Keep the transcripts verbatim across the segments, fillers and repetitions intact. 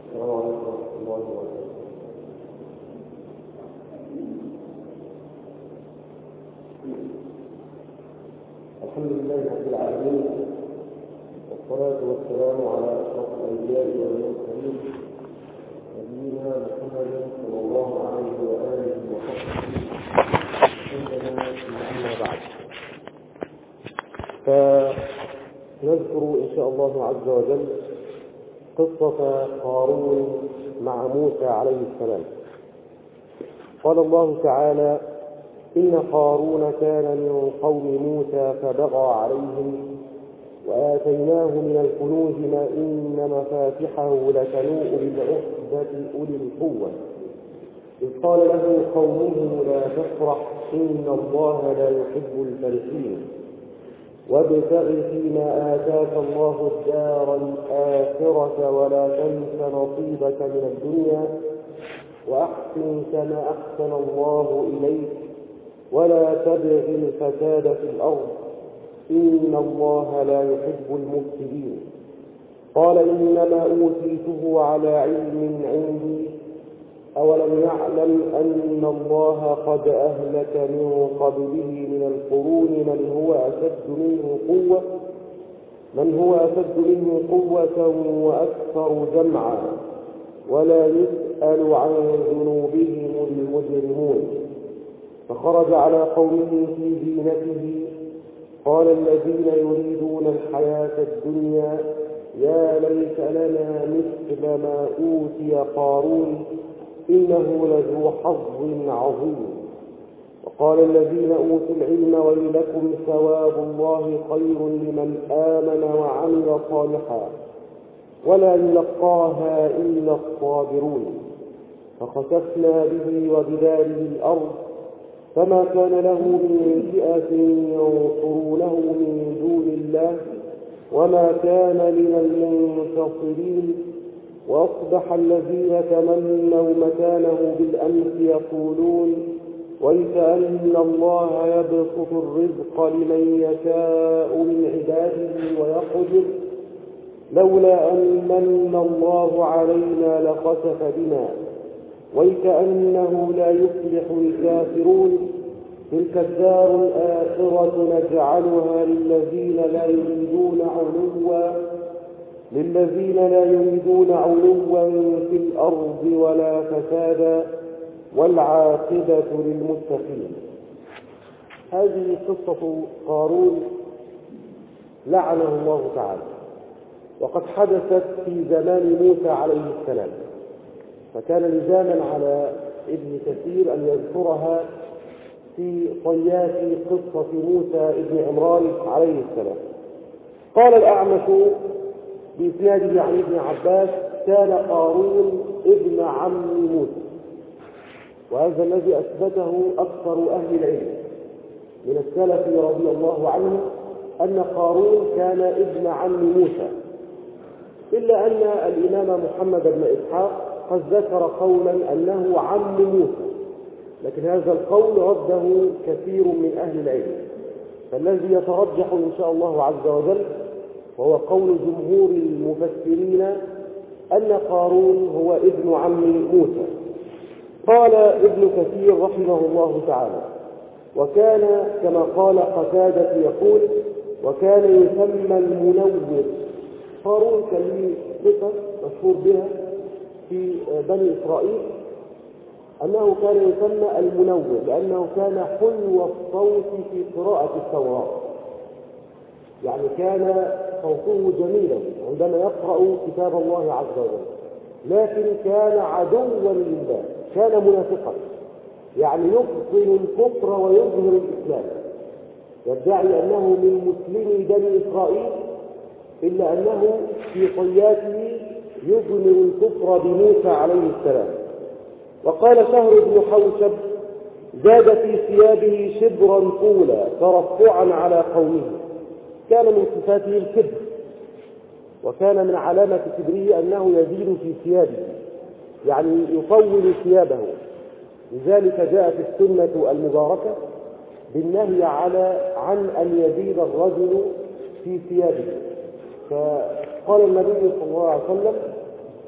السلام عليكم ورحمة الله وبركاته. الحمد لله رب العالمين، والصلاة والسلام على أشرف الأنبياء والمرسلين نبينا محمد صلى الله عليه وآله وصحبه وسلم. أما بعد، فنذكر إن شاء الله عز وجل قصة قارون مع موسى عليه السلام. قال الله تعالى: إن قارون كان من قوم موسى فبغى عليهم وآتيناه من الكنوز ما إن مفاتحه لتنوء بالعصبة أولي القوة إذ قال له قومه لا تفرح إن الله لا يحب الفرحين وابتغ فيما آتاك الله الدار الآخرة ولا تنس نصيبك من الدنيا وأحسن كما أحسن الله إليك ولا تبغ الفساد في الأرض إن الله لا يحب المفسدين. قال: إنما أوتيته على علم عندي أولم يعلم أن الله قد أهلك من قبله من القرون من هو أشد منه قوة من هو أشد منه قوة وأكثر جمعا ولا يسأل عن ذنوبهم المجرمون. فخرج على قومه في زينته قال الذين يريدون الحياة الدنيا يا ليت لنا مثل ما أوتي قارون إنه لذو حظ عظيم. وقال الذين أوتوا العلم ويلكم ثواب الله خير لمن آمن وعمل صالحا ولا يلقاها إلا الصابرون. فخسفنا به وبداره الأرض فما كان له من فئة ينصرونه من دون الله وما كان من المنتصرين. وأصبح الذين تمنوا مكانه بالأمس يقولون ويكأن الله يبسط الرزق لمن يشاء من عباده ويقدر لولا أن من الله علينا لخسف بنا ويكأنه لا يفلح الكافرون. تلك الدار الآخرة نجعلها للذين لا يريدون علوا للذين لا يريدون علوا في الأرض ولا فسادا والعاقبة للمتقين. هذه قصة قارون لعنه الله تعالى، وقد حدثت في زمان موسى عليه السلام، فكان لزاما على ابن كثير أن يذكرها في طيات قصة موسى ابن عمران عليه السلام. قال الأعمش بإسناده عن ابن عباس: كان قارون ابن عم موسى. وهذا الذي أثبته أكثر أهل العلم من السلف رضي الله عنه أن قارون كان ابن عم موسى، إلا أن الإمام محمد بن إسحاق قد ذكر قولا أنه عم موسى، لكن هذا القول رده كثير من أهل العلم. فالذي يترجح إن شاء الله عز وجل وهو قول جمهور المفسرين أن قارون هو ابن عم موسى. قال ابن كثير رحمه الله تعالى: وكان كما قال قتادة يقول: وكان يسمى المنور. قارون كان له صفة مشهور بها في بني إسرائيل أنه كان يسمى المنور لأنه كان حلو الصوت في قراءة التوراة، يعني كان صوته جميلا عندما يقرأ كتاب الله عز وجل، لكن كان عدوا لله، كان منافقا، يعني يبطن الكفر ويظهر الإسلام، يدعي أنه من مسلمي بني إسرائيل، إلا أنه في طياته يظهر الكفر بموسى عليه السلام. وقال شهر بن حوشب: زاد في ثيابه شبرا طولا ترفعا على قومه. كان من صفاته الكبر، وكان من علامة كبره أنه يزيد في ثيابه، يعني يطول ثيابه. لذلك جاءت السنة المباركة بالنهي على عن أن يزيد الرجل في ثيابه. فقال النبي صلى الله عليه وسلم: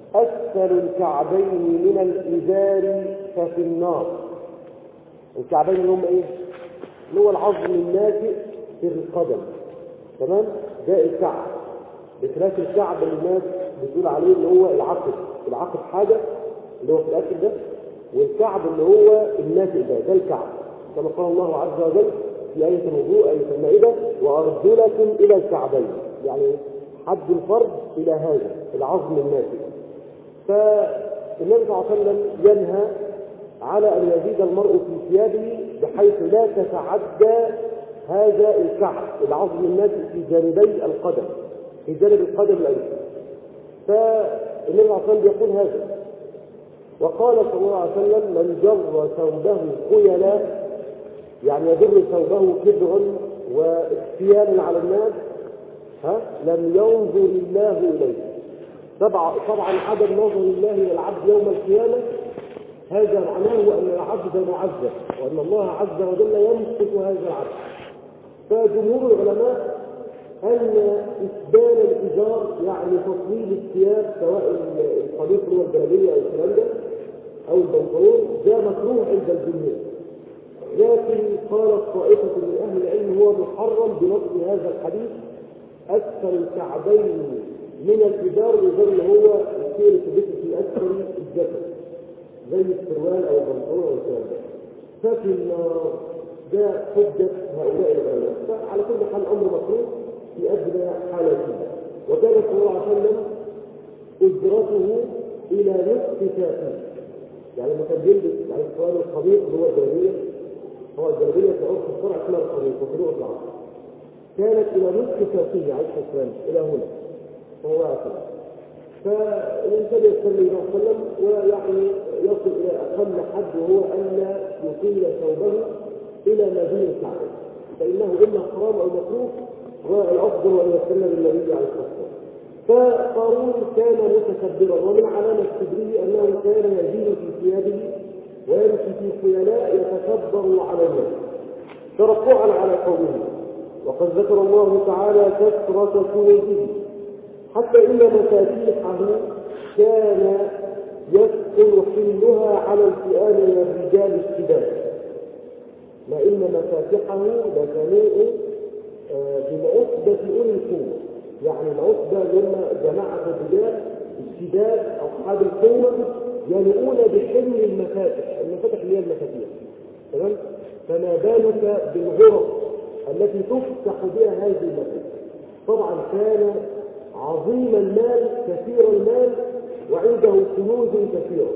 أسفل الكعبين من الإزار ففي النار. الكعبين اللي هم إيه؟ اللي هو العظم الناتئ في القدم، تمام؟ ده الكعب، بخلاف الكعب اللي الناس بتقول عليه اللي هو العقد. العقد حاجة اللي هو في الأكل ده، والكعب اللي هو الناتئ ده، ده الكعب، كما قال الله عز وجل في آية الوضوء آية المائدة: وأرجلكم إلى الكعبين، يعني حد الفرد إلى هذا العظم الناتئ. فالنبي صلى الله عليه وسلم ينهى على أن يزيد المرء في ثيابه بحيث لا تتعدى هذا الكعب العظم الناتئ في جانبي القدم، في جانب القدم الأيسر. فالنبي صلى الله عليه وسلم يقول هذا. وقال صلى الله عليه وسلم: من جر ثوبه خيلا، يعني يجر ثوبه كبرا واختيالا على الناس، ها لم ينظر الله إليه. طبعا طبعا عدم نظر الله إلى العبد يوم القيامة هذا معناه أن العبد معذب، وأن الله عز وجل يمسك هذا العبد. فجمهور العلماء أن إسبال الإزار يعني تطويل الثياب، سواء القميص هو الجلابية أو الكلام ده أو البنطلون، ده مكروه عند الجمهور. لكن قالت طائفة من أهل العلم هو محرم بنص هذا الحديث: أسفل الكعبين من الإزار، الإزار اللي هو الشيء اللي تلبسه في أسفل الجسد زي السروال أو البنطلون أو الكلام ده. ففي النار، ده حجة هؤلاء العلماء. فعلى كل حال أمر مكروه في أدنى حالته. وكان صلى الله عليه وسلم أجرته إلى نصف ساقه، يعني لما كان يلبس على السؤال القميص اللي هو الجلابية، هو الجلابية في عرف الشرع اسمها القميص وفي لغة العرب، كانت إلى نصف ساقه عليه الصلاة والسلام، إلى هنا فهو أكل. فالإنسان يصلي الله عليه وسلم ويعني يصل إلى أقل حد، وهو أن لا يطيل ثوبه إلى مدين الكعبة، فإنه إما حرام أو مكروه، والأفضل أن يصلي بالنبي عليه الصلاة والسلام. فقارون كان متكبرا، ومن علامة كبره أنه كان يزيد في ثيابه ويمشي في خيلاء يتكبر على الناس ترفعا على قومه. وقد ذكر الله تعالى كثرة كنوزه حتى إن مفاتيحه كان يسكن حملها على الفئام من الرجال الشداد، ما إن مفاتحه لتنوء بالعصبة أولي القوة، يعني العصبة لما جماعة الرجال الشداد أصحاب القوة ينوؤون بحمل المفاتح، المفاتح اللي هي المفاتيح، تمام؟ فما بالك بالغرف التي تفتح بها هذه المفاتح. طبعا كان عظيم المال كثير المال وعنده كنوز كثيرة.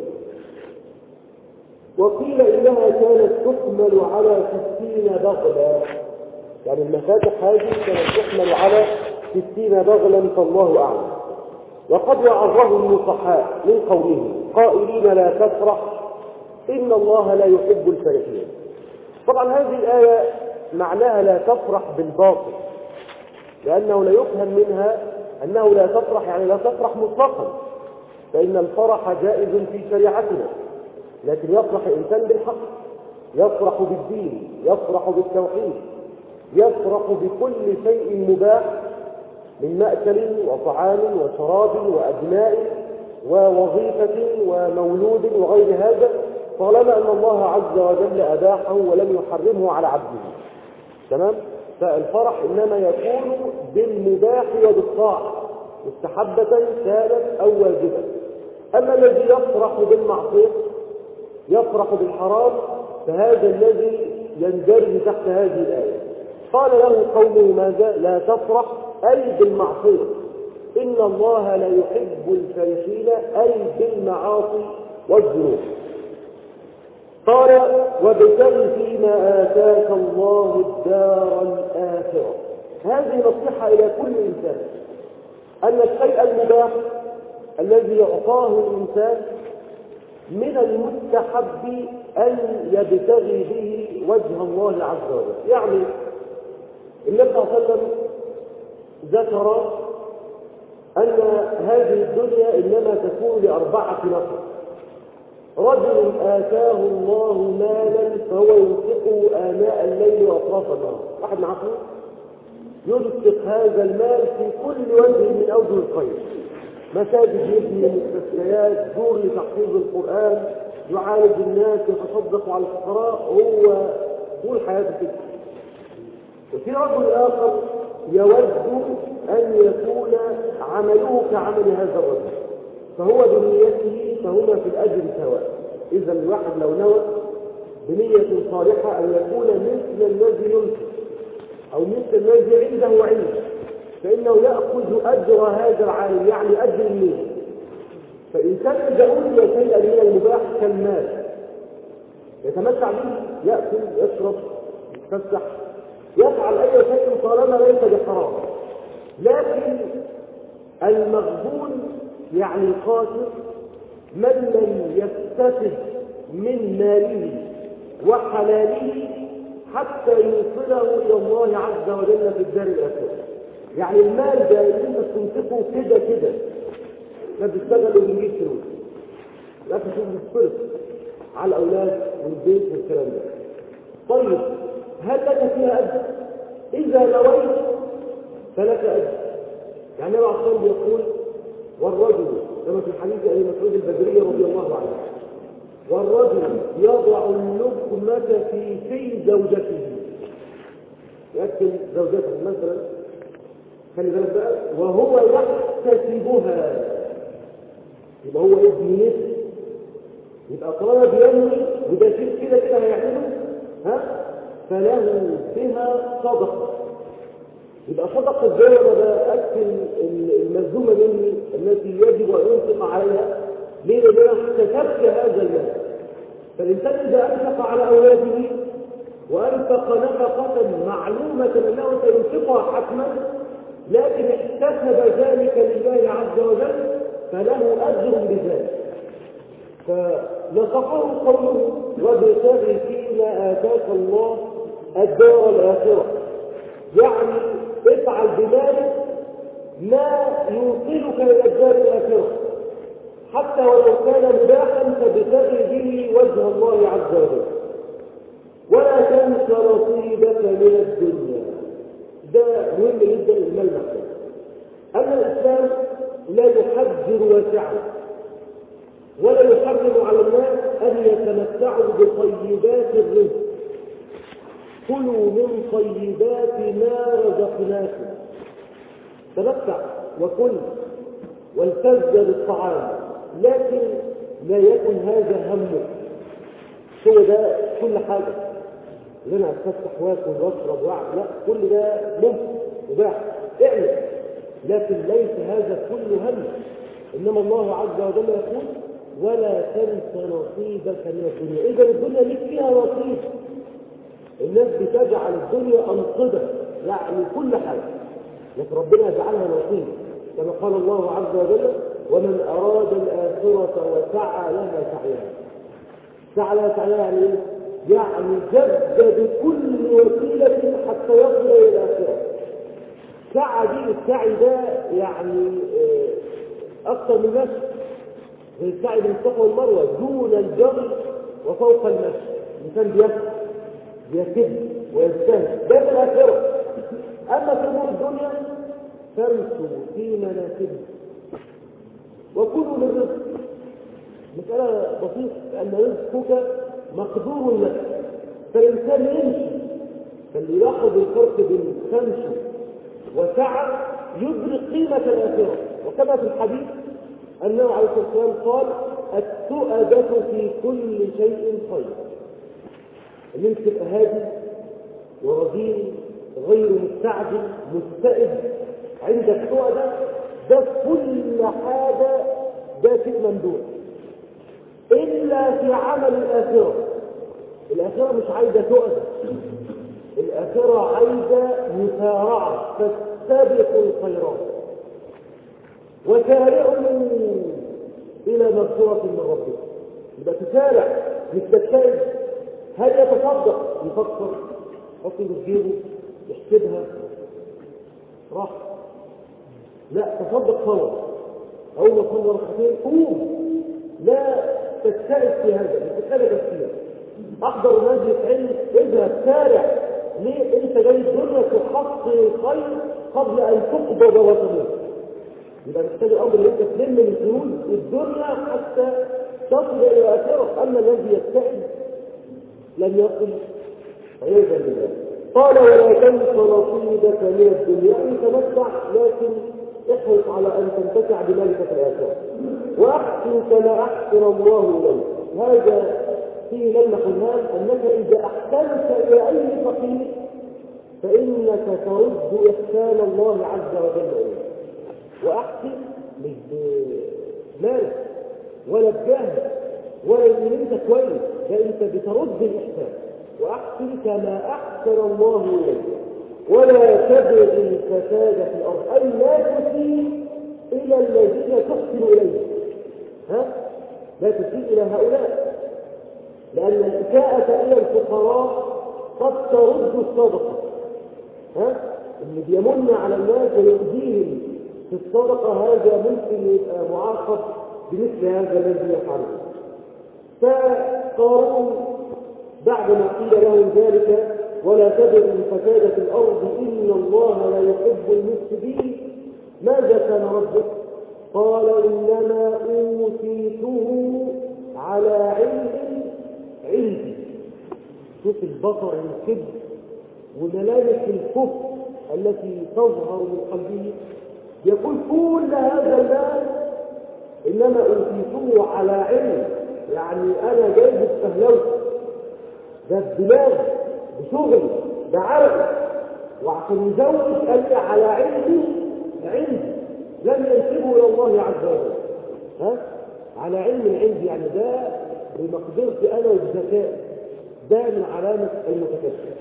وقيل إنها كانت تحمل على ستين بغلا، يعني المفاتح هذه كانت تحمل على ستين بغلا، فالله أعلم. وقد وعظه النصحاء من قوله قائلين: لا تفرح إن الله لا يحب الفرحين. طبعا هذه الآية معناها لا تفرح بالباطل، لأنه لا يفهم منها أنه لا تفرح يعني لا تفرح مطلقا، فإن الفرح جائز في شريعتنا، لكن يفرح الإنسان بالحق، يفرح بالدين، يفرح بالتوحيد، يفرح بكل شيء مباح من مأكل وطعام وشراب وأبناء ووظيفة ومولود وغير هذا، طالما أن الله عز وجل أباحه ولم يحرمه على عبده، تمام؟ فالفرح إنما يكون بالمباح وبالطاعة، مستحبة كانت أو واجبة. أما الذي يفرح بالمعصية، يفرح بالحرام، فهذا الذي يندرج تحت هذه الآية. قال له قومه ماذا؟ لا تفرح أي بالمعصية، إن الله لا يحب الفرحين أي بالمعاصي والذنوب. قال: وابتغ فيما آتاك الله الدار الآخرة. هذه نصيحة إلى كل إنسان، أن الشيء المباح الذي يعطاه الإنسان من المستحب أن يبتغي به وجه الله عز وجل. يعني النبي صلى الله عليه وسلم ذكر أن هذه الدنيا إنما تكون لأربعة نفر: رجل آتاه الله مالا فهو ينفقه آناء الليل وأطراف النهار، واحد معه ينفق هذا المال في كل وجه من أوجه الخير، مساجد يبني، مستشفيات، دور لتحفيظ القرآن، يعالج الناس، يتصدق على الفقراء، هو طول حياته كده. وفي رجل آخر يود أن يكون عمله كعمل هذا الرجل، فهو بنيته فهما في الأجر سواء. إذا الواحد لو نوى بنية صالحة أن يكون مثل الذي ينفق أو مثل الذي عنده علم، فإنه يأخذ أجر هذا العالم، يعني أجر النية. فإنسان إذا أولي شيئا من المباح كالمال يتمتع به، يأكل، يشرب، يتفسح، يفعل أي شيء طالما ليس بحرام. لكن المغبون يعني القاتل من لم يستفد من ماله وحلاله حتى يوصله إلى الله عز وجل في الدار الآخرة. يعني المال ده اللي انت تنفقه كده كده لا بتشتغل وبنجيب فلوس، لا تشوف الصرف على الأولاد والبيت والكلام ده. طيب هل لك فيها أجر؟ إذا نويت فلك أجر. يعني النبي عليه الصلاة والسلام يقول: والرجل كما في حديث أبي مسعود البدري رضي الله عنه: والرجل يضع اللقمة في في زوجته، يأكل زوجته مثلا، خلي بالك بقى، وهو يحتسبها، يبقى هو ابن نفس، يبقى طالما بينوي وده شيء كده كده هيعمله، ها فله بها صدقه. يبقى صدقه ازاي وانا باكل الملزومه مني التي يجب ان ينفق عليها؟ ليه؟ لان انا احتسبت هذا المال. فالانسان اذا انفق على اولاده وانفق نفقه معلومه انه سينفقها حتما، لكن احتسب ذلك لله عز وجل فله أجر بذلك. فنصحه قوله: وابتغ فيما آتاك الله الدار الآخرة، يعني افعل بذلك ما يوصلك إلى الدار الآخرة، حتى ولو كان مباحا فابتغ به وجه الله عز وجل، ولا تنس نصيبك من الدنيا. ده مهم جدا المال نفسه. أما الإسلام لا يحجر واسعا ولا يحرم على الناس أن يتمتعوا بطيبات الرزق. كلوا من طيبات ما رزقناكم، تمتع وكل والتز بالطعام، لكن لا يكن هذا همك. هو ده كل حاجة اللي انا اتفتح واكل واشرب واعمل، لا، كل ده ممكن وباح اعمل، لكن ليس هذا كله هم. انما الله عز وجل يقول: ولا تنس نصيبك من الدنيا. اذا الدنيا ليك فيها نصيب. الناس بتجعل الدنيا انقضه، يعني كل حاجه، لكن ربنا يجعلها نصيب، كما قال الله عز وجل: ومن اراد الاخره وسعى لها سعيها. سعى لها سعيها يعني ايه؟ يعني جدد كل وسيلة حتى يصل إلى الآخرة. سعى دي، السعي ده يعني أكثر من مشي، زي السعي بين الصفا والمروة، دون الجري وفوق المشي. الإنسان بيسعى بيكد ويجتهد، ده في الآخرة. أما في أمور الدنيا فامشوا في مناكبها وكلوا من رزق. مسألة بسيطة، لأن رزقك مقدور لك، فالإنسان يمشي. فاللي يلاحظ الفرق بين تمشي وسعى يدرك قيمة الآخرة. وكما في الحديث أنه عليه الصلاة والسلام قال: التؤدة في كل شيء خير. اللي انت تبقى هادي ورزين غير مستعجل مستئد، عندك تؤدة، ده كل حاجة، ده شيء ممدوح، إلا في عمل الآخرة. الآخرة مش عايزة تؤدة، الآخرة عايزة مسارعة، فاستبقوا الخيرات وسارعوا إلى مغفرة من ربكم. يبقى تسارع، مش تجتهد. هل يتصدق؟ يفكر، يحط في جيبه، يحسبها، راح، لا، تصدق فورا. أول ما تصلي ركعتين قوم، لا تجتهد في هذا، تجتهد كثير. احضر مجلس علم، اذهب، سارع. ليه؟ انت جاي الدنيا تحصل الخير قبل ان تقبض وتموت. يبقى محتاج الأمر ان انت تلم من فلوس الدنيا حتى تصل الى الاخره. اما الذي يبتعد لن يصل عياذا بالله. قال ولا تنس نصيبك من الدنيا، يعني تمتع لكن احرص على ان تنتفع بمالك في الاخره. واحسن كما احسن الله اليك. هذا فيه لما قلنا انك اذا احسنت الى اي فقير فانك ترد احسان الله عز وجل اليك. واحسن مش بمالك ولا بجهل ولا ان انت كويس، ده انت بترد الاحسان. واحسن كما احسن الله اليك ولا تبغ الفساد في الارض، اي لا تسيء الى الذين تحسن اليه. ها لا تسيء الى هؤلاء، لان الاساءه الى الفقراء قد ترد الصدقه. ها اللي بيمن على الناس ويؤذيهم في الصدقه هذا ممكن يبقى معاقب بمثل هذا الذي يفعله. فقارون بعد ما قيل له ذلك ولا تبغ الفساد في الارض ان الله لا يحب المفسدين، ماذا كان ربك؟ قال انما اوتيته على علم عندي. شوف البصر الكبر وملامح الكفر التي تظهر من قلبه. يقول كل هذا المال انما اوتيته على علم، يعني انا جايب السهلوه ده الدماغ بشغل بعرق، وعشان يزود قال لي على علمي عندي لم ينسبه الى الله عز وجل. ها على علم عندي، يعني ده بمقدرتي انا وبذكائي، ده من علامه المتكبر.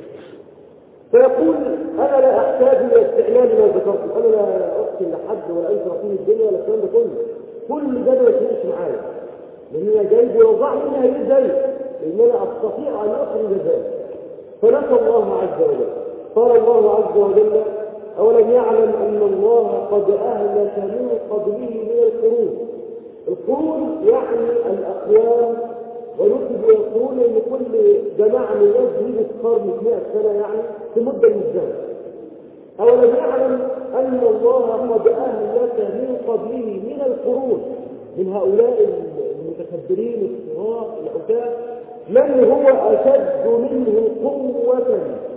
فيقول انا لا احتاج الى استعمال ما ذكرته، انا لا اقتل لحد ولا انت رقيم الدنيا ولا الكلام ده كله، كل ده ما يفرقش معايا، لان انا جايب ووضع لي هي ازاي، لان انا استطيع ان اخرج ذلك. فنسى الله عز وجل. قال الله عز وجل اولم يعلم ان الله قد اهلك من قبله من القرون. القرون يعني الاقوام، ونسب يقولون ان كل جماعه من الناس بيجوا في قرن مئة سنه، يعني في مده من الزمن. اولم يعلم ان الله قد اهلك من قبله من القرون، من هؤلاء المتكبرين الصغار العتاه، من هو اشد منه قوه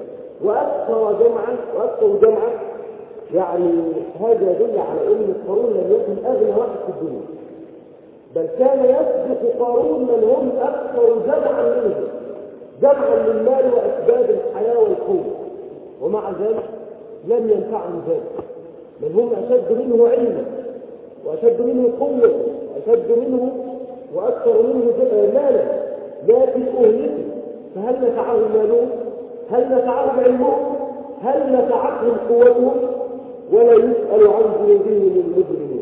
واكثر جمعا واكثر جمعا. يعني هذا يدل على ان قارون لم يكن اغنى واحد في الدنيا، بل كان يسبق قارون من هم اكثر جمعا منه، جمعا للمال واسباب الحياه والقوه، ومع ذلك لم ينفعه ذلك. بل هم اشد منه علما واشد منه قوه واشد منه واكثر منه مالا، لكن اهلكوا. فهل نفعهم مالهم؟ هل نفعهم علمهم؟ هل نفعتهم قوتهم؟ ولا يسأل عن ذنوبهم المجرمون.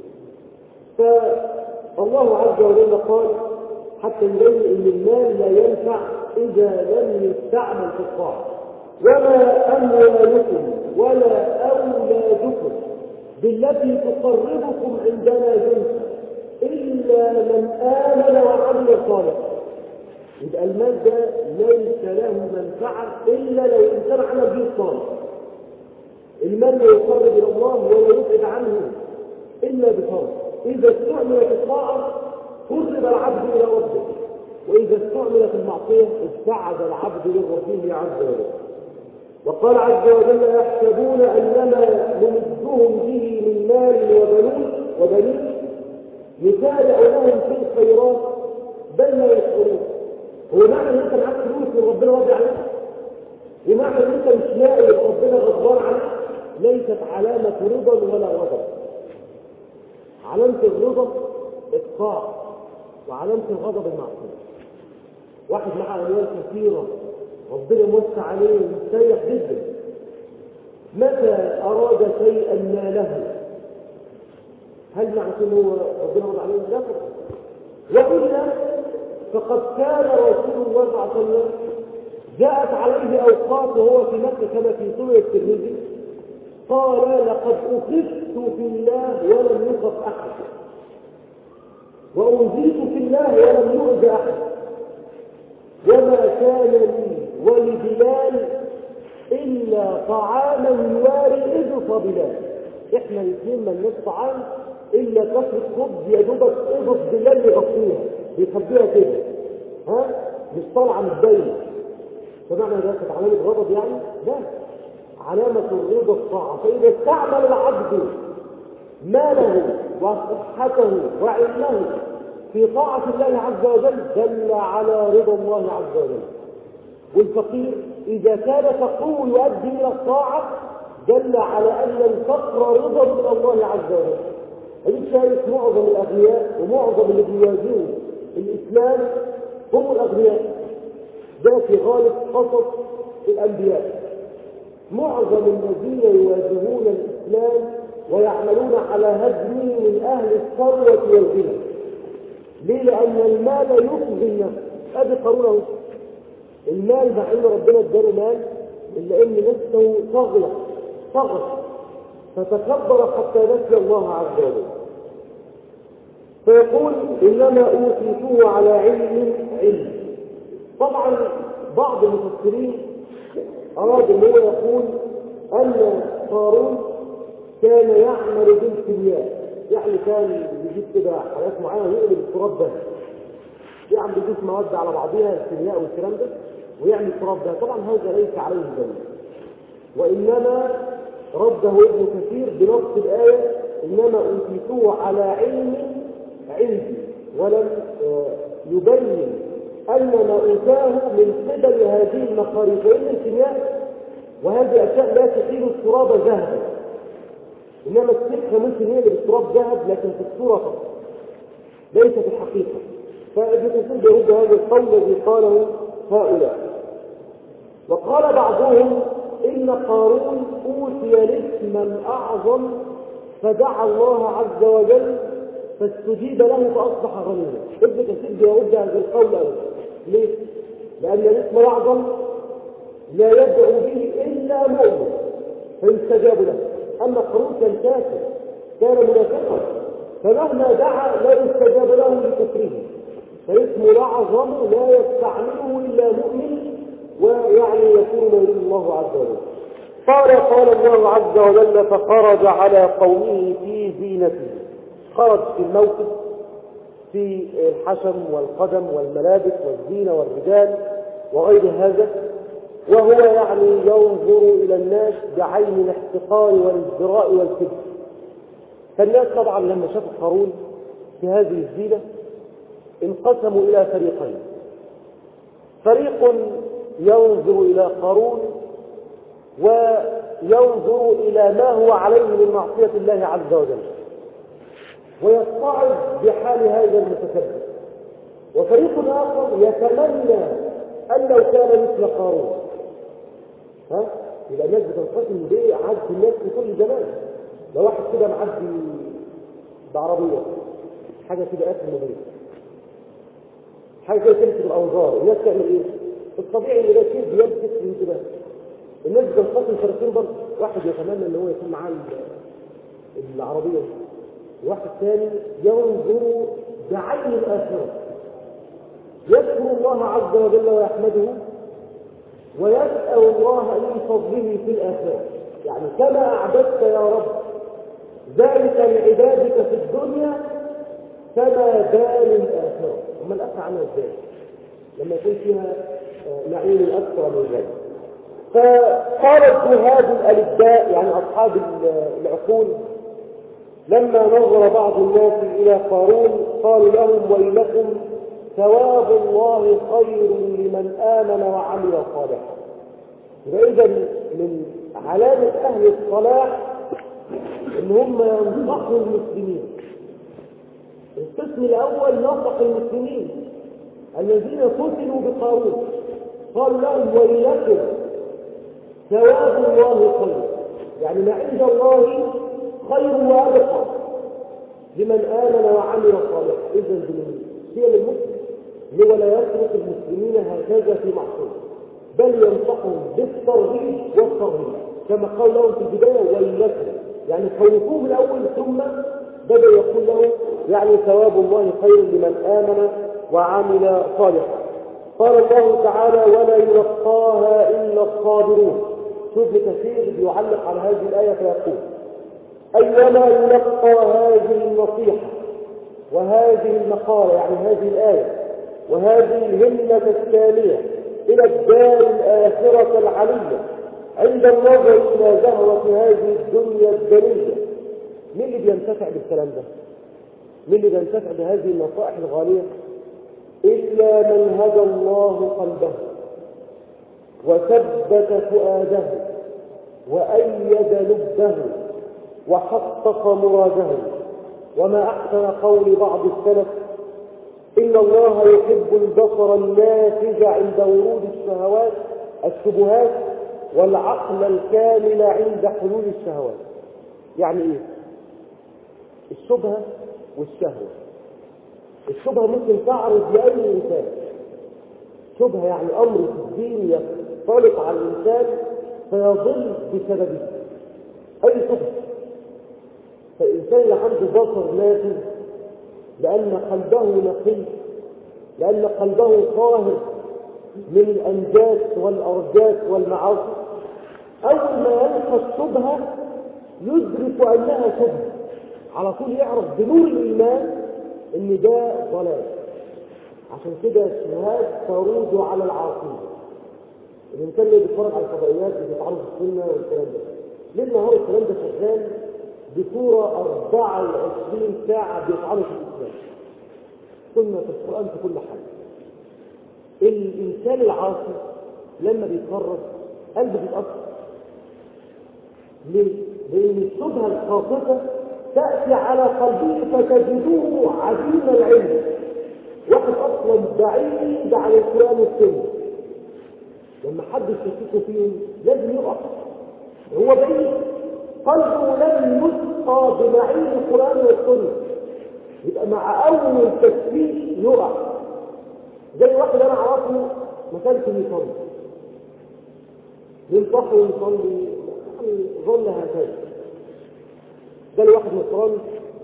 فالله عز وجل قال حتى يبين ان المال لا ينفع اذا لم يستعمل في الطاعه. وما اموالكم ولا اولادكم بالتي تقربكم عندنا زلفى الا من امن وعمل صالحا. يبقى المال ده ليس له منفعه الا لو الانسان عمل به صالح. المال لا يقرب الى الله ولا يبعد عنه الا بصالح. اذا استعمل في الطاعه قرب العبد الى ربه، واذا استعمل في المعصيه ابتعد العبد من ربه عز وجل. وقال عز وجل يحسبون انما نمدهم به من مال وبنون وبنين يسارع لهم في الخيرات بل لا يشعرون. هو معنى ان انت معاك فلوس وربنا راضي عليك، ومعنى ان انت مش لاقي ربنا غضبان عليك، ليست علامه رضا ولا غضب. علامه الرضا الطاعه، وعلامه الغضب المعصيه. واحد معاه اموال كثيره ربنا موسع عليه مستريح جدا، متى اراد شيئا ناله، هل معنى انه ربنا راضي عليه؟ لا. والا فقد كان رسول الله صلى الله عليه وسلم جاءت عليه اوقات وهو في مكه كما في سنن الترمذي قال لقد اخذت في الله ولم يخف احد، واوذيت في الله ولم يؤذى احد، وما كان لي ولبلال الا طعاما يواري اذ بلال. احنا الاثنين ما لناش طعام الا كسرة خبز يا دوبك اضف بالليل يغطيها بيخبيها كده، ها مش طالعه من الدايره. سمعنا ده كانت علامه غضب يعني؟ لا، علامه الرضا الطاعه. فاذا استعمل العبد ماله وصحته وعلمه في طاعه الله عز وجل دل على رضا الله عز وجل. والفقير إذا كان فقره يؤدي إلى الطاعة دل على أن الفقر رضا من الله عز وجل. أنت شايف معظم الأغنياء ومعظم اللي بيواجهوا الإسلام هم الأغنياء، ده في غالب قصص الأنبياء. معظم الذين يواجهون الإسلام ويعملون على هدمه من أهل الثروة والغنى. ليه؟ لأن المال يفضي النفس. أدي قارون، المال مع ان ربنا اداله مال الا ان نفسه طغى طغى فتكبر حتى نسي الله عز وجل. فيقول انما اوتيته على علم علم. طبعا بعض المفسرين اراد ان هو يقول ان قارون كان يعمل بالكيمياء، يعني كان يجيب كده حاجات معينه ويقلب التراب ده، يعني بيضيف مواد على بعضها الكيمياء والكلام ده ويعمل تراب ده. طبعا هذا ليس عليه دليل، وانما رده ابن كثير بنص الايه انما اوتيتوه على علم عندي، ولم يبين ان ما اوتاه من قبل هذه المقاريض. وان الكيمياء وهذه اشياء لا تحيل التراب ذهبا، انما السكه ممكن يقلب التراب ذهب لكن في الصوره فقط ليس في الحقيقه. فابن كثير بيرد هذا القول الذي قاله هؤلاء. وقال بعضهم إن قارون أوتي الاسم الأعظم فدعا الله عز وجل فاستجيب له فأصبح غنيا. ابن كثير بيرد هذا القول أولا. ليه؟ لأن الاسم الأعظم لا يدعو به إلا مؤمن فيستجاب له. أما قارون كان كافر، كان منافقا، فمهما دعا لا يستجاب له لكفره. فاسمه الأعظم لا يستعمله إلا مؤمن ويعني يكون ما يريد الله عز وجل. قال قال الله عز وجل فخرج على قومه في زينته. خرج في الموكب في الحشم والقدم والملابس والزينة والرجال وغير هذا، وهو يعني ينظر إلى الناس بعين الاحتقار والازدراء والكبر. فالناس طبعا لما شافوا قارون في هذه الزينة انقسموا إلى فريقين. فريق ينظر إلى قارون وينظر إلى ما هو عليه من معصية الله عز وجل ويتعظ بحال هذا المتكبر، وفريق آخر يتمنى أن لو كان مثل قارون. ها؟ يبقى الناس بتنقسم ليه؟ عد الناس في كل زمان. لو واحد كده معدي بعربية حاجة كده أكل مبين، حاجة كده تمسك الأوزار، الناس تعمل إيه؟ الطبيعي ان ده شيء بيلفت الانتباه. الناس بتنقسم فريقين برضه، واحد يتمنى ان هو يكون معاه العربيه، واحد ثاني ينظر بعين الاخره، يذكر الله عز وجل ويحمده ويسال الله من فضله في الاخره. يعني كما اعددت يا رب ذلك لعبادك في الدنيا كما بال الاخره. اما الاخره عنها ازاي؟ لما يكون فيها نعيم أكثر من ذلك. فقال الجهاد الألباء يعني أصحاب العقول لما نظر بعض الناس إلى قارون قالوا لهم ويلكم ثواب الله خير لمن آمن وعمل صالحا. إذا من علامة أهل الصلاح إن هم ينصحوا المسلمين. القسم الأول نصح المسلمين الذين قتلوا بقارون، قالوا لهم ويلكم ثواب الله خير، يعني ما عند الله خير وأبقى لمن آمن وعمل صالحا. إذن هي للمسلم هو لا يترك المسلمين هكذا في معصية، بل ينصحهم بالترغيب والترهيب كما قال لهم في البداية ويلكم، يعني خوفوه الأول ثم بدأ يقول لهم يعني ثواب الله خير لمن آمن وعمل صالحا. قال الله تعالى ولا يلقاها إلا الصابرون. شوف ابن كثير بيعلق على هذه الآية فيقول أي وما يلقى هذه النصيحة وهذه المقالة، يعني هذه الآية وهذه الهمة الثانية إلى الدار الآخرة العلية عند النظر إلى زهرة هذه الدنيا الدنية. مين اللي بينتفع بالكلام ده؟ مين اللي بينتفع بهذه النصائح الغالية؟ إلا من هدى الله قلبه وثبت فؤاده وأيد لبه وحقق مراده. وما أحسن قول بعض السلف: إن الله يحب البصر النافذ عند ورود الشهوات الشبهات والعقل الكامل عند حلول الشهوات. يعني إيه؟ الشبهة والشهوة. الشبهة ممكن تعرض لأي إنسان، شبهة يعني أمر في الدين يختلط على الإنسان فيضل بسببه، أي شبهة. فالإنسان اللي عنده بصر نافذ لأن قلبه نقي، لأن قلبه طاهر من الأنجاس والأرجاس والمعاصي، أول ما يلقى الشبهة يدرك أنها شبهة على طول يعرف بنور الإيمان إن ده ضلال. عشان كده الشهوات ترود على العاصي. الإنسان اللي بيتفرج على الفضائيات بيتعرض السنة والكلام ده ليل نهار، الكلام ده شغال بصورة أربعة وعشرين ساعة بيتعرض في الإسلام، سنة في القرآن في كل حاجة. الإنسان العاصي لما بيتفرج قلبه بيتأثر. ليه؟ لأن الشبهة الخاطئة تأتي على قلبه فتجدوه عديم العلم، واحد أصلا بعيد عن القرآن والسنة، لما حد يشككه فيه لازم يقع. هو بعيد، قلبه لم يسقى بمعين القرآن والسنة، يبقى مع أول تشكيك يقع. زي واحد أنا أعرفه ما كانش يصلي، ينصحه يصلي يعني ظل هكذا. ده الواحد نصراني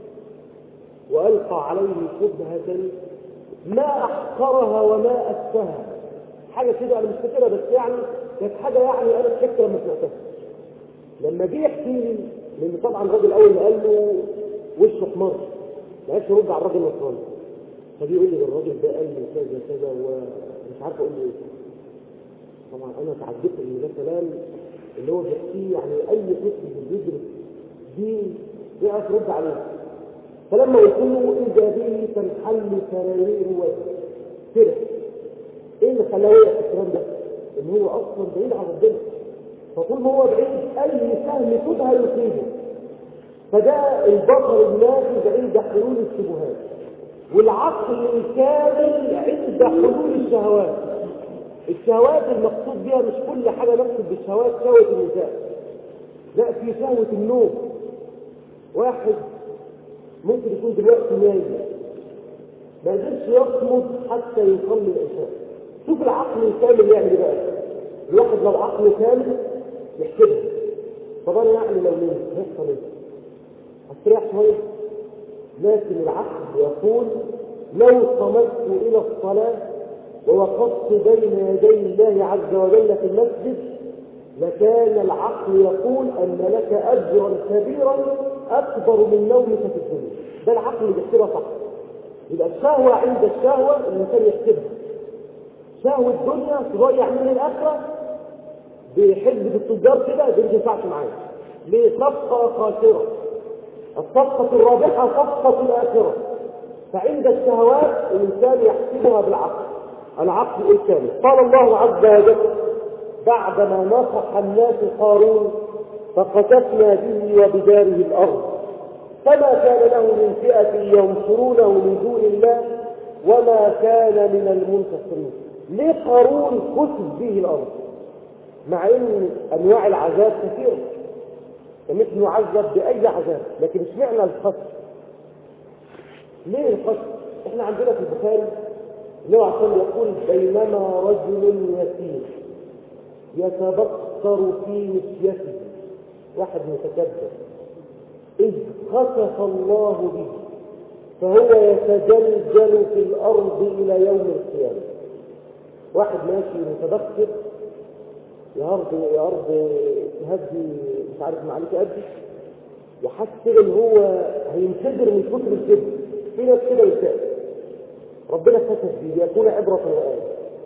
وألقى عليه شبهة ما أحقرها وما أسفها، حاجة كده أنا مش فاكرها بس يعني كانت حاجة يعني أنا ضحكت لما سمعتها. لما جه يحكي لي، لأن طبعا الراجل أول ما قال له وشه احمر ما عرفش يرد على الراجل النصراني، فبيقول لي الراجل ده قال لي كذا كذا ومش عارف أقول له إيه. طبعا أنا تعجبت إن ده كلام اللي هو بيحكيه يعني أي طفل بيدرس دين يعرف يرد عليه. فلما قلت له إذا به تنحل سراير وجهه فرح. إيه اللي خلاه يقع الكلام ده؟ إن هو أصلا بعيد عن ربنا، فطول ما هو بعيد أي سهم شبهة يصيبه. فده البصر النافذ عند حلول الشبهات، والعقل الكامل عند حلول الشهوات. الشهوات المقصود بها مش كل حاجة نقصد بالشهوات شهوة النساء، لا، في شهوة النوم. واحد ممكن يكون دلوقتي نايم ما قدرش يصمد حتى يصلي العشاء. شوف العقل الكامل يعمل ايه بقى. الواحد لو عقله كامل يحسبها، طب انا يعني لو نمت هيحصل ايه؟ هستريح شويه. لكن العقل يقول لو صمدت الى الصلاه ووقفت بين يدي الله عز وجل في المسجد لكان العقل يقول ان لك اجرا كبيرا اكبر من نومك في الدنيا. ده العقل اللي بيحسبها صح. يبقى الشهوه عند الشهوه الانسان يحسبها. شهوه الدنيا تضيع من الاخره بحزب التجار كده، دي ما تنفعش معايا. ليه؟ صفقه خاسره. الصفقه الرابحه صفقه الاخره. فعند الشهوات الانسان يحسبها بالعقل، العقل الكامل. قال الله عز وجل بعدما نصح الناس قارون فخسفنا به وبداره الارض فما كان له من فئه ينصرونه من دون الله وما كان من المنتصرين. ليه قارون خسف به الارض مع ان انواع العذاب كثيره؟ فمثل يعذب باي عذاب، لكن اشمعنى الخسف؟ ليه الخسف؟ احنا عندنا في البخاري النبي عليه الصلاه يقول بينما رجل يتيم يتبختر في مشيته، واحد متكبر، إذ خسف الله به فهو يتجلجل في الأرض إلى يوم القيامة. واحد ماشي متبختر، يا أرض يا أرض تهدي مش عارف معلك أدي، وحس كده ان هو هينفجر من كتر الكبر. في ناس كده يسأل ربنا كتب به ليكون عبرة وآية.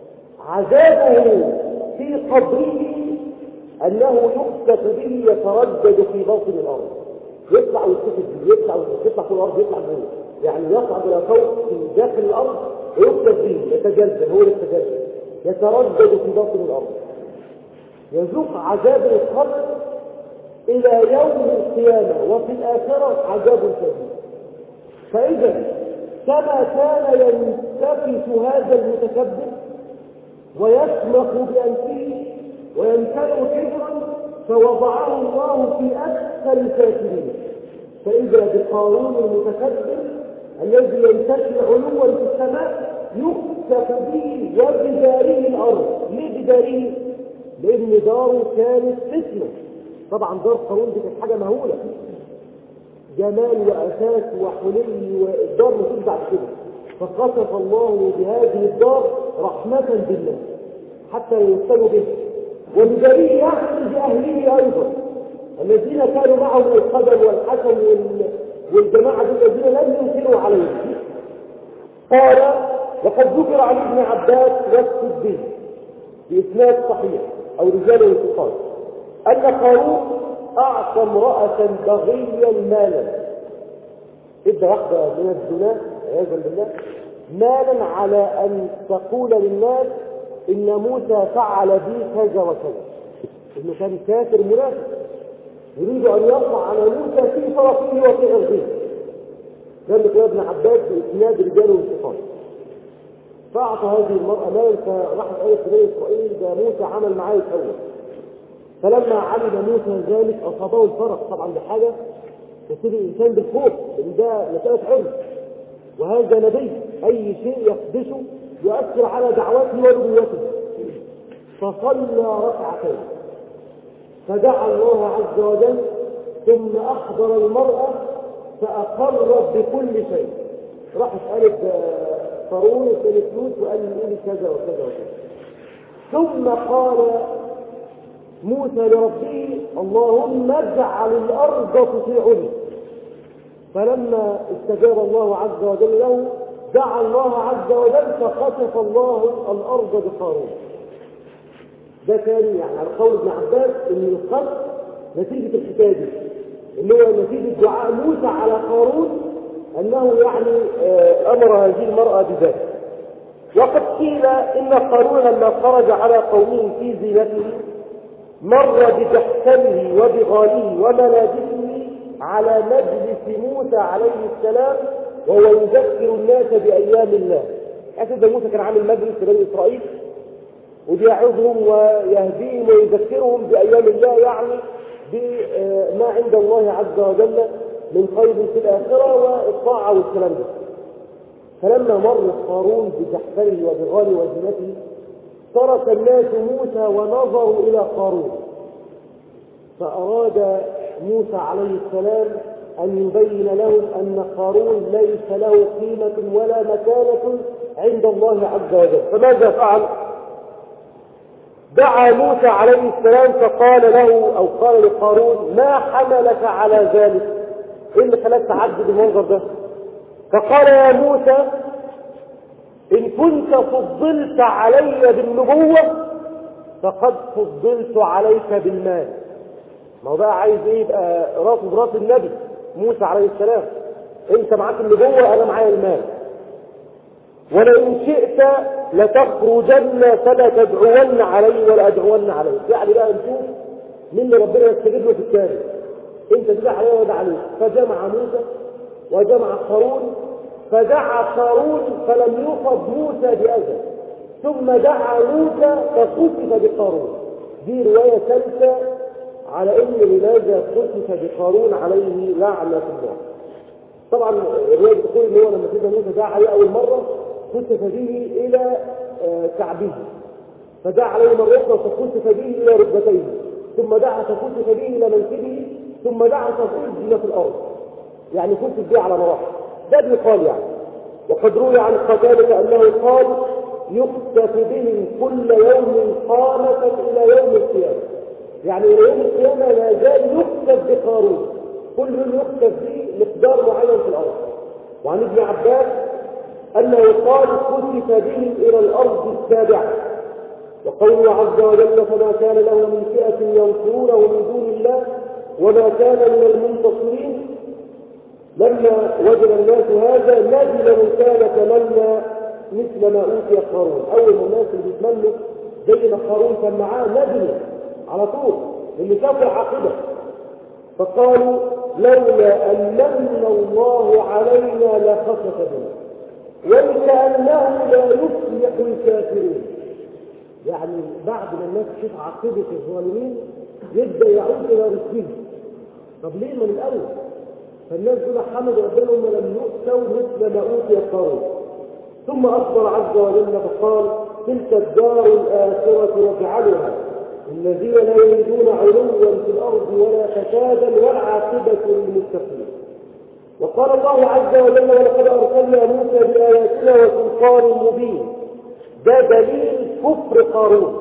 عذابه في قبره انه يخسف به يتردد في باطن الارض، يطلع ويتخذ به، يطلع ويطلع فوق الارض، يطلع به، يعني يصعد الى فوق في داخل الارض ويخسف به، يتجلجل، هو يتجلجل يتردد في باطن الارض، يذوق عذاب القبر الى يوم القيامه، وفي الاخره عذاب شديد. فاذا كما كان ينتفس هذا المتكبر ويسمح بانفه ويمتلئ كبرا، فوضعه الله في أسفل الكافرين. فإذا بقارون المتكبر الذي ينتشر علوا في السماء يخسف به وبداره الأرض. ليه بداره؟ لأن داره كانت فتنة. طبعا دار قارون دي كانت حاجة مهولة، جمال وأساس وحلي، والدار مفيش بعد كده. فخسف الله بهذه الدار رحمة بالله حتى يوصلوا به، وبدليل يعني بأهله أيضا الذين كانوا معه من القدر والحسن والجماعة الذين لم ينكروا عليه. قال وقد ذكر عن ابن عباس والسدي بإسناد صحيح أو رجال انتقال أن قارون أعطى امرأة بغيا مالا، ادى واحدة من الزنا عياذا بالله مالا على أن تقول للناس إن موسى فعل بي كذا وكذا، إنه كان كافر منافق يريد أن يقع على موسى في فرقه وفي عرضه. كان لقيا ابن عباس بإسناد رجال وانتقال. فأعطى هذه المرأة مال، فراحت قالت بني إسرائيل ده موسى عمل معاه الأول. فلما علم موسى ذلك أصابه الفرق. طبعا ده حاجة تصيب الإنسان بالخوف، لأن ده مسألة عرض، وهذا نبي أي شيء يقدشه يؤثر على دعوته ونبوته. فصلى ركعتين فدعا الله عز وجل، ثم أحضر المرأة فأقرت بكل شيء. راحت قالت قارون وقالت فلوس وقال لي قولي كذا وكذا وكذا. ثم قال موسى لربه اللهم اجعل الأرض تطيعني. فلما استجاب الله عز وجل له دعا الله عز وجل فخسف الله الأرض بقارون. ده كان يعني على قول ابن عباس ان الخسف نتيجة الحكاية دي، اللي هو نتيجة دعاء موسى على قارون انه يعني امر هذه المرأة بذلك. وقد قيل ان قارون لما خرج على قومه في زينته مر بجحفله وبغاله وملابسه على مجلس موسى عليه السلام وهو يذكر الناس بأيام الله. أسد موسى كان عامل مجلس لبني إسرائيل وبيعظهم ويهديهم ويذكرهم بأيام الله، يعني بما عند الله عز وجل من خير في الآخرة والطاعة والكلام ده. فلما مر قارون بجحفله وبغاله وزينته ترك الناس موسى ونظروا إلى قارون، فأراد موسى عليه السلام أن يبين لهم أن قارون ليس له قيمة ولا مكانة عند الله عز وجل. فماذا فعل؟ دعا موسى عليه السلام فقال له أو قال لقارون ما حملك على ذلك؟ إيه اللي خلاك تعدد المنظر ده؟ فقال يا موسى إن كنت فضلت علي بالنبوة فقد فضلت عليك بالمال. ما هو بقى عايز ايه؟ يبقى راسه براس النبي موسى عليه السلام. انت معاك النبوة انا معايا المال. ولئن شئت لتخرجن فلا تدعون علي ولا ادعون عليك. يعني بقى نشوف مين اللي ربنا يستجيب له في الثاني، انت تدعى عليه ولا عليك. فجمع موسى وجمع قارون، فدعا قارون فلم يصب موسى بأذى، ثم دعا موسى فخسف بقارون. دي رواية ثالثة على ان لماذا خسف بقارون عليه لعنة الله. طبعا الرواية بتقول ان هو لما سيدنا موسى دعا عليه اول مرة خسف به الى كعبه، فدعا عليه مرة اخرى فخسف به الى ركبتيه، ثم دعا فخسف به الى منكبه، ثم دعا فخسف في الارض، يعني خسف به على مراحل. ده بيقال يعني. وقد روي عن قتادة انه قال يخسف بهم كل يوم قامة الى يوم القيامة، يعني الى يوم القيامة لا زال يخسف بقارون كل يوم يخسف فيه مقدار معين في الأرض. وعن ابن عباس أنه قال خسف به إلى الأرض السابعة. وقوله عز وجل فما كان له من فئة ينصرونه من دون الله وما كان من المنتصرين لما وجد الناس هذا نزل من كان تمنى مثل ما أوتي قارون. أول ما الناس اللي بيتمنوا زي ما قارون كان معاه نزل على طول اللي شاف العاقبة، فقالوا لولا أن من الله علينا لخسف بنا وكأنه لا يفلح الكافرين. يعني بعد ما الناس تشوف عاقبة الظالمين يبدأ يعود إلى رشده. طب ليه من الأول؟ فالناس دول حمدوا ربنا وما لم يؤتوا مثل ما أوتي قارون. ثم أخبر عز وجل فقال تلك الدار الآخرة نجعلها الذين لا يريدون علوا في الأرض ولا فسادا والعاقبة للمتقين. وقال الله عز وجل ولقد أرسلنا موسى بآياتنا وسلطان مبين. ده دليل كفر قارون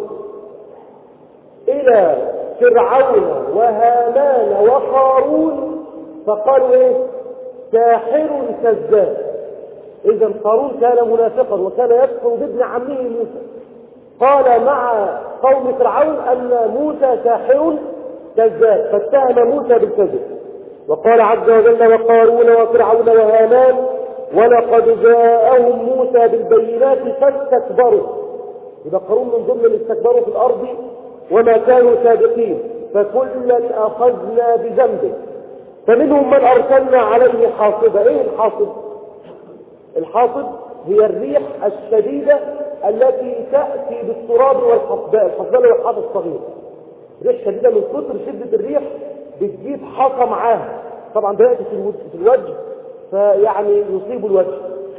إلى فرعون وهامان وقارون فقالوا إيه؟ ساحر كذاب. إذا قارون كان منافقا وكان يكفر بابن عمه موسى. قال مع قوم فرعون أن موسى ساحر كذاب فاتهم موسى بالكذب. وقال عز وجل وقارون وفرعون وهامان ولقد جاءهم موسى بالبينات فاستكبروا. إذا قارون من ضمن اللي استكبروا في الأرض وما كانوا سابقين فكلا أخذنا بذنبه فمنهم من أرسلنا عليه حاصبا. إيه الحاصب؟ الحاصب هي الريح الشديدة التي تأتي بالتراب والحصباء. الحصباء هو الحصى الصغير. ريح شديدة من كثر شدة الريح بتجيب حصى معاها. طبعا ده يأتي في الوجه فيعني يصيب الوجه.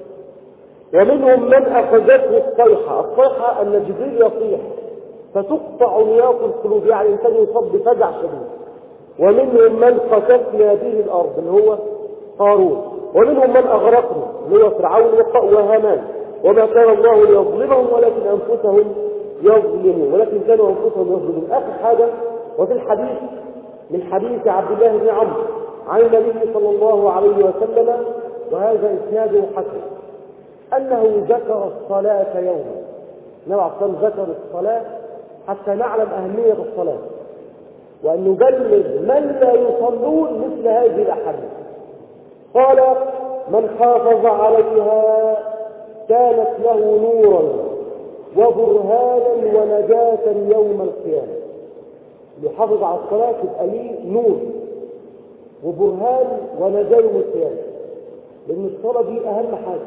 ومنهم من أخذته الصيحة. الصيحة أن جبريل يصيح فتقطع نياط القلوب، يعني الإنسان يصاب بفزع شديد. ومنهم من خسفنا به الأرض اللي هو قارون. ومنهم من أغرقنا اللي هو فرعون وهامان. وما كان الله ليظلمهم ولكن أنفسهم يظلمون ولكن كانوا أنفسهم يظلمون. آخر حاجة وفي الحديث من حديث عبد الله بن عمرو عن النبي صلى الله عليه وسلم وهذا إسناده حسن أنه ذكر الصلاة يوما. النبي عليه الصلاة والسلام ذكر الصلاة حتى نعلم أهمية الصلاة وأن نبلغ من لا يصلون مثل هذه الأحاديث. قال من حافظ عليها كانت له نورا وبرهانا ونجاة يوم القيامة. اللي يحافظ على الصلاة تبقى ليه نور وبرهان ونجاة يوم القيامة، لأن الصلاة دي أهم حاجة.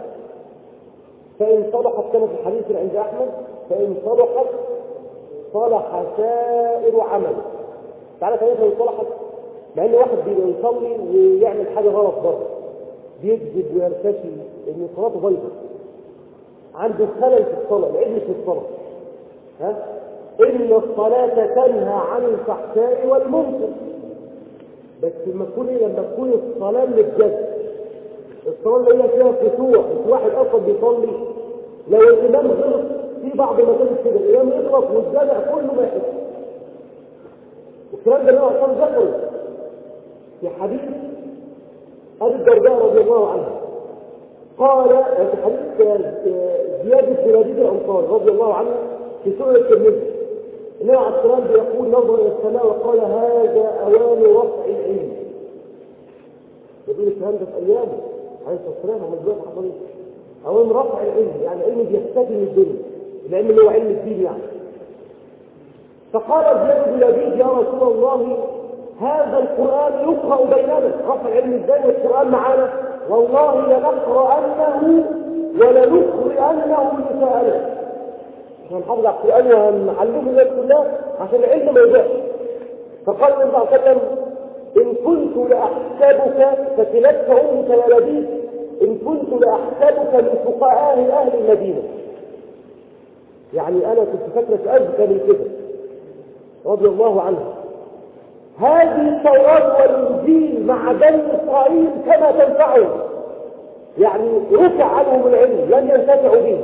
فإن صلحت كما في الحديث عند أحمد فإن صلحت صلح سائر عمله. تعالى كيف إن صلحت؟ مع إن واحد بيبقى يصلي ويعمل حاجة غلط برضه بيكذب ويرتشي إن صلاته بايظة، عنده خلل في الصلاة، العلم في الصلاة. ها؟ إن الصلاة تنهى عن الفحشاء والمنكر. بس لما تكون إيه؟ لما تكون الصلاة للجد. الصلاة اللي هي فيها فتوح، مش واحد أصلا بيصلي لو الإمام غلط في بعض المساجد كده الإمام يغلط والجامع كله ما يحس. والكلام ده اللي هو عشان ذكره في حديث أبي الدرداء رضي الله عنه قال في حديث زياد بن لبيد الأنصاري رضي الله عنه في سورة الترمذي النبي عليه الصلاة والسلام بيقول نظر إلى السماء وقال هذا أوان رفع العلم. يقول الكلام ده في أيامه عليه الصلاة والسلام هم دلوقتي حصلين أوان رفع العلم، يعني علم بيستخدم الدنيا، العلم اللي هو علم الدين يعني. فقال زياد بن لبيد يا رسول الله هذا القرآن يقرأ بيننا، رفع العلم ازاي والقرآن معانا؟ والله لنقرأنه ولنقرأنه لسائله. عشان نحافظ على القرآن وهنعلمه الناس كلها عشان العلم ما يضيعش. فقال النبي صلى الله عليه وسلم إن كنت لأحسبك فتلك أمك يا لبيد إن كنت لأحسبك من فقهاء أهل المدينة. يعني أنا كنت فاكرك أذكى من كده رضي الله عنه. هذه التوراة والإنجيل مع بني إسرائيل كما تنفعهم، يعني رفع عنهم العلم لم ينتفعوا به.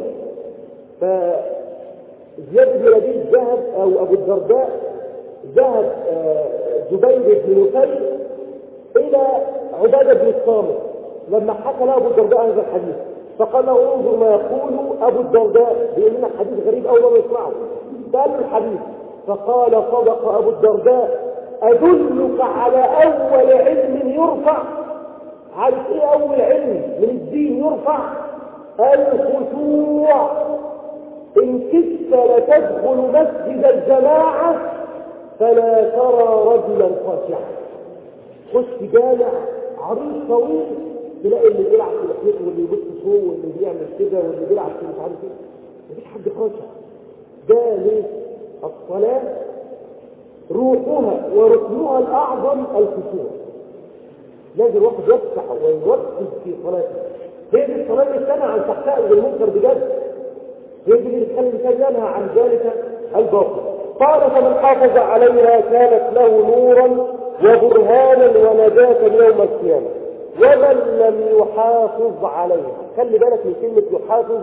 فزياد بن لبيد ذهب أو أبو الدرداء ذهب جبير بن نفيل إلى عبادة بن الصامت لما حكى له أبو الدرداء هذا الحديث، فقال له انظر ما يقول أبو الدرداء، بيقول لنا حديث غريب أول ما يسمعه. سأل الحديث فقال صدق أبو الدرداء، أدلك على أول علم يرفع. عارف إيه أول علم من الدين يرفع؟ الخشوع. إن كدت لتدخل مسجد الجماعة فلا ترى رجلا خاشعا. خش جامع عريض طويل تلاقي اللي بيلعب في لحيته واللي يبص فوق واللي بيعمل كده واللي بيلعب في مش عارف ايه، مفيش حد خاشع. ده ليه؟ الصلاة روحها وركنها الأعظم الخشوع. لازم الواحد يفتح ويركز في صلاته. هي دي الصلاة اللي تنهى عن تحتاج المنكر بجد، هي دي اللي تخلي الإنسان ينهى عن ذلك الباطل. قال فمن حافظ عليها كانت له نورا وبرهانا ونجاة يوم القيامة ومن لم يحافظ عليها. خلي بالك من كلمة يحافظ،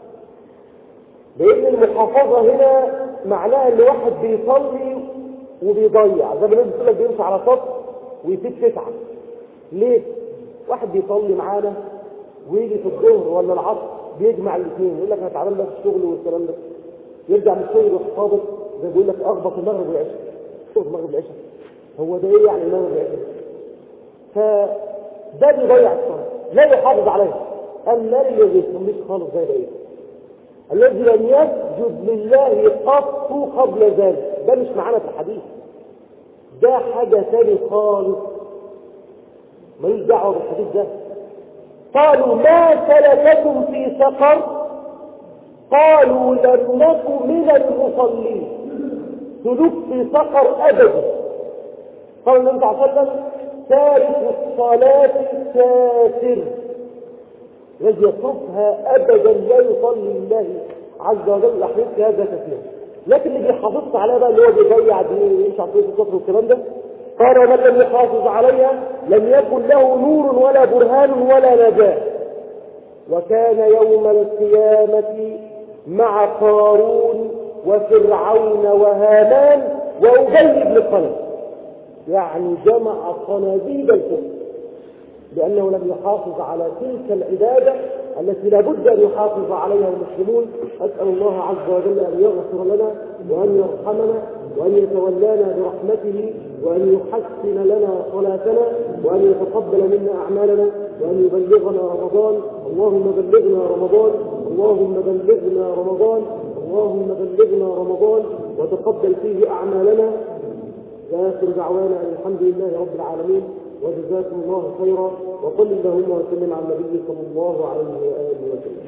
لأن المحافظة هنا معناها ان واحد بيصلي وبيضيع، زي ما الناس بتقول لك بيمشي على سطح ويسيب تسعة. ليه؟ واحد بيصلي معانا ويجي في الظهر ولا العصر بيجمع الاثنين، يقول لك انا تعبان بقى في الشغل والكلام ده، يرجع من الشغل يروح خابط زي بيقول لك اخبط المغرب والعشاء. شوف المغرب والعشاء هو ده ايه يعني المغرب والعشاء؟ فده بيضيع الصلاه، لا يحافظ عليها. اما اللي ما بيصليش خالص زي ده ايه؟ الذي لم يسجد لله قط قبل ذلك، ده مش معانا في الحديث، ده حاجه ثانيه خالص ماليش دعوه بالحديث ده. قالوا ما سلككم في سقر؟ قالوا لم نكن من المصلين. سلوك في سقر ابدا. قال النبي صلى الله عليه وسلم تارك الصلاه كافر، الذي يتركها ابدا لا يصلي لله عز وجل. الاحاديث في هذا كثير، لكن اللي بيحافظ عليها بقى اللي هو بيضيع يمشي على طريق الكفر والكلام ده. قال ومن لم يحافظ عليها لم يكن له نور ولا برهان ولا نجاة. وكان يوم القيامة مع قارون وفرعون وهامان وأبي بن خلف، يعني جمع صناديد الكفر، لأنه لم يحافظ على تلك العبادة التي لابد أن يحافظ عليها المسلمون. أسأل الله عز وجل أن يغفر لنا وأن يرحمنا وأن يتولانا برحمته وأن يحسن لنا صلاتنا وأن يتقبل منا أعمالنا وأن يبلغنا رمضان. اللهم بلغنا رمضان، اللهم بلغنا رمضان، اللهم بلغنا رمضان وتقبل فيه أعمالنا. وآخر دعوانا أن الحمد لله رب العالمين وجزاكم الله خيرا، وقل اللهم وسلم على النبي صلى الله عليه وآله وسلم.